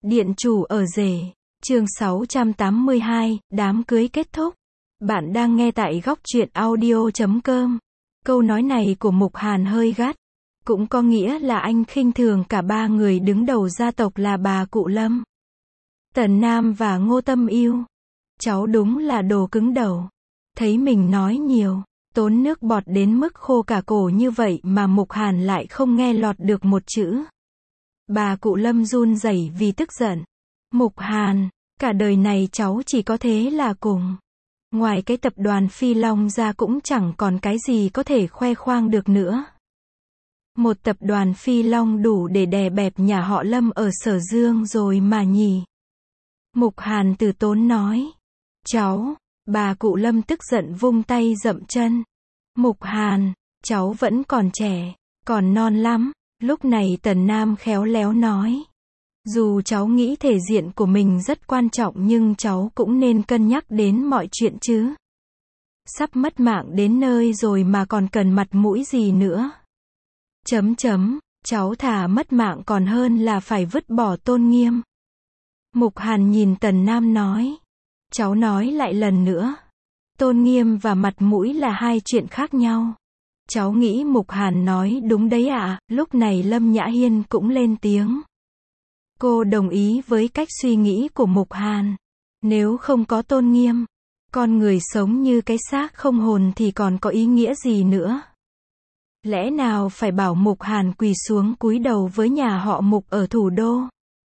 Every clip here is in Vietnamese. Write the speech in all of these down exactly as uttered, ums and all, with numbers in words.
Điện chủ ở rể. Chương sáu trăm tám mươi hai, đám cưới kết thúc. Bạn đang nghe tại góc truyện audio chấm com. Câu nói này của Mục Hàn hơi gắt. Cũng có nghĩa là anh khinh thường cả ba người đứng đầu gia tộc là bà cụ Lâm, Tần Nam và Ngô Tâm Yêu. Cháu đúng là đồ cứng đầu. Thấy mình nói nhiều, tốn nước bọt đến mức khô cả cổ như vậy mà Mục Hàn lại không nghe lọt được một chữ. Bà cụ Lâm run rẩy vì tức giận. Mục Hàn, cả đời này cháu chỉ có thế là cùng. Ngoài cái tập đoàn Phi Long ra cũng chẳng còn cái gì có thể khoe khoang được nữa. Một tập đoàn Phi Long đủ để đè bẹp nhà họ Lâm ở Sở Dương rồi mà nhỉ. Mục Hàn từ tốn nói. Cháu, bà cụ Lâm tức giận vung tay dậm chân. Mục Hàn, cháu vẫn còn trẻ, còn non lắm. Lúc này Tần Nam khéo léo nói. Dù cháu nghĩ thể diện của mình rất quan trọng nhưng cháu cũng nên cân nhắc đến mọi chuyện chứ. Sắp mất mạng đến nơi rồi mà còn cần mặt mũi gì nữa. Chấm chấm, cháu thà mất mạng còn hơn là phải vứt bỏ tôn nghiêm. Mục Hàn nhìn Tần Nam nói. Cháu nói lại lần nữa. Tôn nghiêm và mặt mũi là hai chuyện khác nhau. Cháu nghĩ Mục Hàn nói đúng đấy ạ. À. Lúc này Lâm Nhã Hiên cũng lên tiếng. Cô đồng ý với cách suy nghĩ của Mục Hàn. Nếu không có tôn nghiêm, con người sống như cái xác không hồn thì còn có ý nghĩa gì nữa. Lẽ nào phải bảo Mục Hàn quỳ xuống cúi đầu với nhà họ Mục ở thủ đô,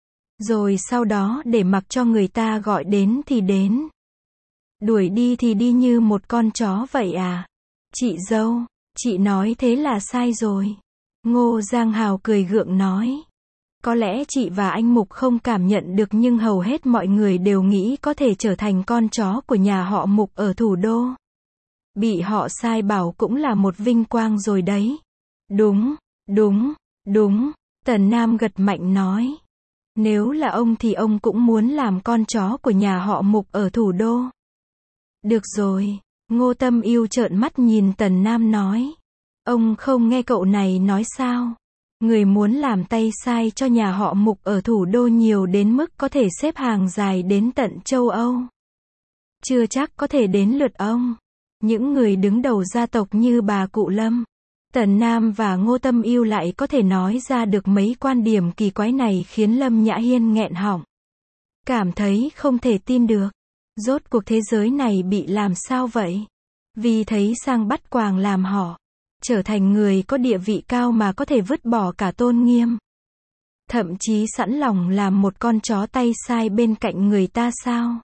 rồi sau đó để mặc cho người ta gọi đến thì đến, đuổi đi thì đi như một con chó vậy à? Chị dâu, chị nói thế là sai rồi. Ngô Giang Hào cười gượng nói. Có lẽ chị và anh Mục không cảm nhận được nhưng hầu hết mọi người đều nghĩ có thể trở thành con chó của nhà họ Mục ở thủ đô. Bị họ sai bảo cũng là một vinh quang rồi đấy. Đúng, đúng, đúng, Tần Nam gật mạnh nói. Nếu là ông thì ông cũng muốn làm con chó của nhà họ Mục ở thủ đô. Được rồi, Ngô Tâm Yêu trợn mắt nhìn Tần Nam nói. Ông không nghe cậu này nói sao? Người muốn làm tay sai cho nhà họ Mục ở thủ đô nhiều đến mức có thể xếp hàng dài đến tận châu Âu. Chưa chắc có thể đến lượt ông. Những người đứng đầu gia tộc như bà cụ Lâm, Tần Nam và Ngô Tâm Yêu lại có thể nói ra được mấy quan điểm kỳ quái này khiến Lâm Nhã Hiên nghẹn họng. Cảm thấy không thể tin được. Rốt cuộc thế giới này bị làm sao vậy? Vì thấy sang bắt quàng làm họ, trở thành người có địa vị cao mà có thể vứt bỏ cả tôn nghiêm. Thậm chí sẵn lòng làm một con chó tay sai bên cạnh người ta sao?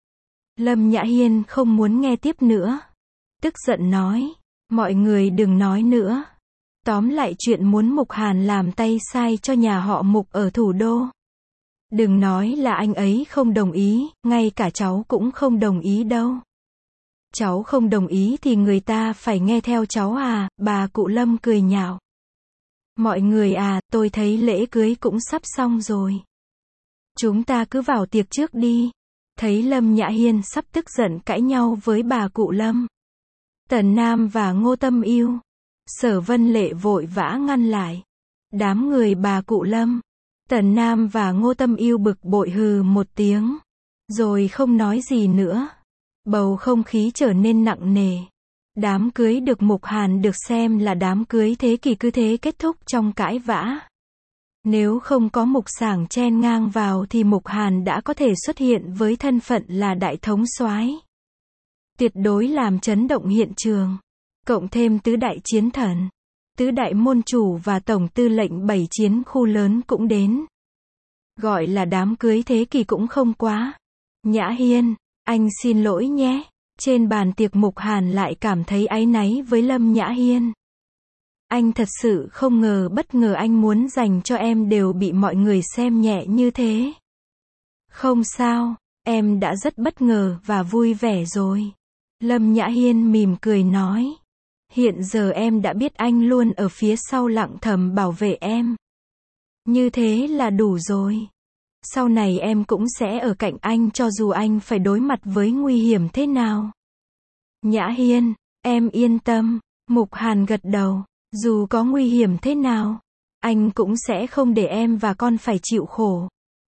Lâm Nhã Hiên không muốn nghe tiếp nữa. Tức giận nói. Mọi người đừng nói nữa. Tóm lại chuyện muốn Mục Hàn làm tay sai cho nhà họ Mục ở thủ đô. Đừng nói là anh ấy không đồng ý, ngay cả cháu cũng không đồng ý đâu. Cháu không đồng ý thì người ta phải nghe theo cháu à, bà cụ Lâm cười nhạo. Mọi người à, tôi thấy lễ cưới cũng sắp xong rồi. Chúng ta cứ vào tiệc trước đi. Thấy Lâm Nhã Hiên sắp tức giận cãi nhau với bà cụ Lâm, Tần Nam và Ngô Tâm Yêu, Sở Vân Lệ vội vã ngăn lại. Đám người bà cụ Lâm, Tần Nam và Ngô Tâm Yêu bực bội hừ một tiếng, rồi không nói gì nữa. Bầu không khí trở nên nặng nề. Đám cưới được Mục Hàn được xem là đám cưới thế kỷ cứ thế kết thúc trong cãi vã. Nếu không có Mục Sảng chen ngang vào thì Mục Hàn đã có thể xuất hiện với thân phận là đại thống soái. Tuyệt đối làm chấn động hiện trường. Cộng thêm tứ đại chiến thần, tứ đại môn chủ và tổng tư lệnh bảy chiến khu lớn cũng đến. Gọi là đám cưới thế kỷ cũng không quá. Nhã Hiên, anh xin lỗi nhé. Trên bàn tiệc Mục Hàn lại cảm thấy áy náy với Lâm Nhã Hiên. Anh thật sự không ngờ bất ngờ anh muốn dành cho em đều bị mọi người xem nhẹ như thế. Không sao, em đã rất bất ngờ và vui vẻ rồi. Lâm Nhã Hiên mỉm cười nói. Hiện giờ em đã biết anh luôn ở phía sau lặng thầm bảo vệ em. Như thế là đủ rồi. Sau này em cũng sẽ ở cạnh anh cho dù anh phải đối mặt với nguy hiểm thế nào. Nhã Hiên, em yên tâm. Mục Hàn gật đầu. Dù có nguy hiểm thế nào, anh cũng sẽ không để em và con phải chịu khổ.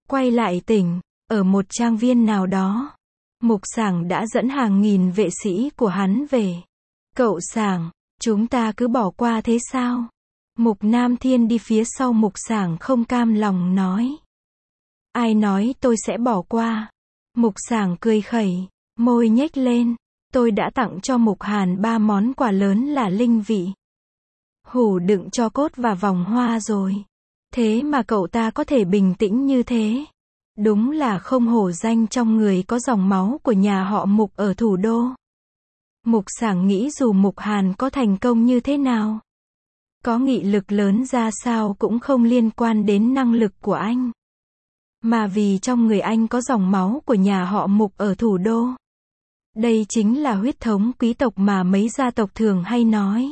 Quay lại tỉnh, ở một trang viên nào đó, Mục Sảng đã dẫn hàng nghìn vệ sĩ của hắn về. Cậu Sảng, chúng ta cứ bỏ qua thế sao? Mục Nam Thiên đi phía sau Mục Sảng không cam lòng nói. Ai nói tôi sẽ bỏ qua? Mục Sảng cười khẩy, môi nhếch lên. Tôi đã tặng cho Mục Hàn ba món quà lớn là linh vị, hũ đựng tro cốt và vòng hoa rồi. Thế mà cậu ta có thể bình tĩnh như thế. Đúng là không hổ danh trong người có dòng máu của nhà họ Mục ở thủ đô. Mục Sảng nghĩ dù Mục Hàn có thành công như thế nào, có nghị lực lớn ra sao cũng không liên quan đến năng lực của anh. Mà vì trong người anh có dòng máu của nhà họ Mục ở thủ đô. Đây chính là huyết thống quý tộc mà mấy gia tộc thường hay nói.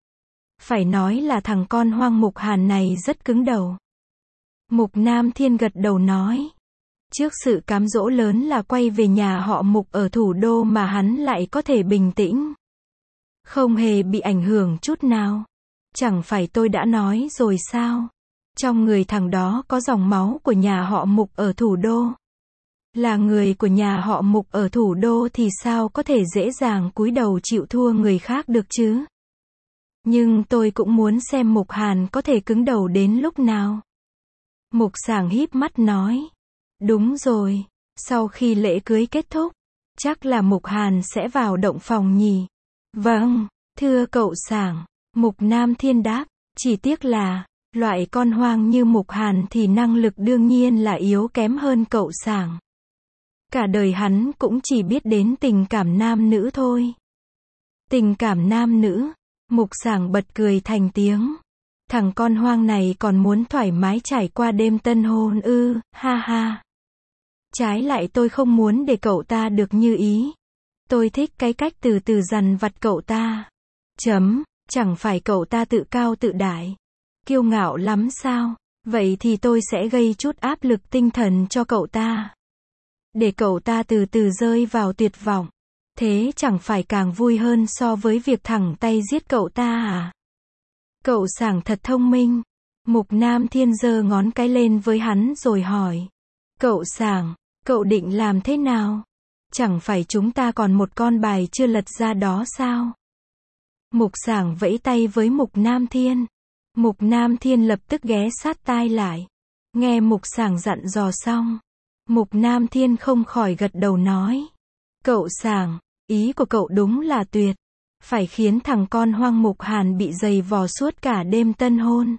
Phải nói là thằng con hoang Mục Hàn này rất cứng đầu. Mục Nam Thiên gật đầu nói. Trước sự cám dỗ lớn là quay về nhà họ Mục ở thủ đô mà hắn lại có thể bình tĩnh. Không hề bị ảnh hưởng chút nào. Chẳng phải tôi đã nói rồi sao? Trong người thằng đó có dòng máu của nhà họ Mục ở thủ đô. Là người của nhà họ Mục ở thủ đô thì sao có thể dễ dàng cúi đầu chịu thua người khác được chứ? Nhưng tôi cũng muốn xem Mục Hàn có thể cứng đầu đến lúc nào. Mục Sảng híp mắt nói. Đúng rồi, sau khi lễ cưới kết thúc, chắc là Mục Hàn sẽ vào động phòng nhỉ? Vâng, thưa cậu Sảng, Mục Nam Thiên đáp, chỉ tiếc là, loại con hoang như Mục Hàn thì năng lực đương nhiên là yếu kém hơn cậu Sảng. Cả đời hắn cũng chỉ biết đến tình cảm nam nữ thôi. Tình cảm nam nữ, Mục Sảng bật cười thành tiếng. Thằng con hoang này còn muốn thoải mái trải qua đêm tân hôn ư, ha ha. Trái lại tôi không muốn để cậu ta được như ý. Tôi thích cái cách từ từ dằn vặt cậu ta. Chấm, chẳng phải cậu ta tự cao tự đại, kiêu ngạo lắm sao? Vậy thì tôi sẽ gây chút áp lực tinh thần cho cậu ta. Để cậu ta từ từ rơi vào tuyệt vọng. Thế chẳng phải càng vui hơn so với việc thẳng tay giết cậu ta à? Cậu Sảng thật thông minh. Mục Nam Thiên giơ ngón cái lên với hắn rồi hỏi. Cậu Sảng, cậu định làm thế nào? Chẳng phải chúng ta còn một con bài chưa lật ra đó sao? Mục Sảng vẫy tay với Mục Nam Thiên. Mục Nam Thiên lập tức ghé sát tai lại. Nghe Mục Sảng dặn dò xong, Mục Nam Thiên không khỏi gật đầu nói. Cậu Sảng, ý của cậu đúng là tuyệt. Phải khiến thằng con hoang Mục Hàn bị giày vò suốt cả đêm tân hôn.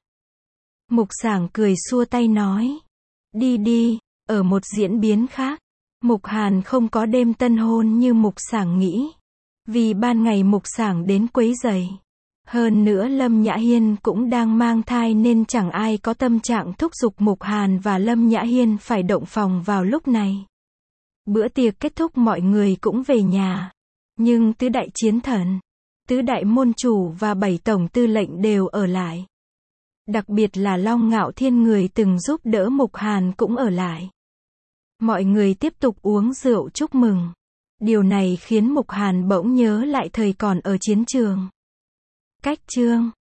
Mục Sảng cười xua tay nói. Đi đi, ở một diễn biến khác, Mục Hàn không có đêm tân hôn như Mục Sảng nghĩ. Vì ban ngày Mục Sảng đến quấy rầy. Hơn nữa Lâm Nhã Hiên cũng đang mang thai nên chẳng ai có tâm trạng thúc giục Mục Hàn và Lâm Nhã Hiên phải động phòng vào lúc này. Bữa tiệc kết thúc mọi người cũng về nhà. Nhưng tứ đại chiến thần, tứ đại môn chủ và bảy tổng tư lệnh đều ở lại. Đặc biệt là Long Ngạo Thiên người từng giúp đỡ Mục Hàn cũng ở lại. Mọi người tiếp tục uống rượu chúc mừng. Điều này khiến Mục Hàn bỗng nhớ lại thời còn ở chiến trường. Cách chương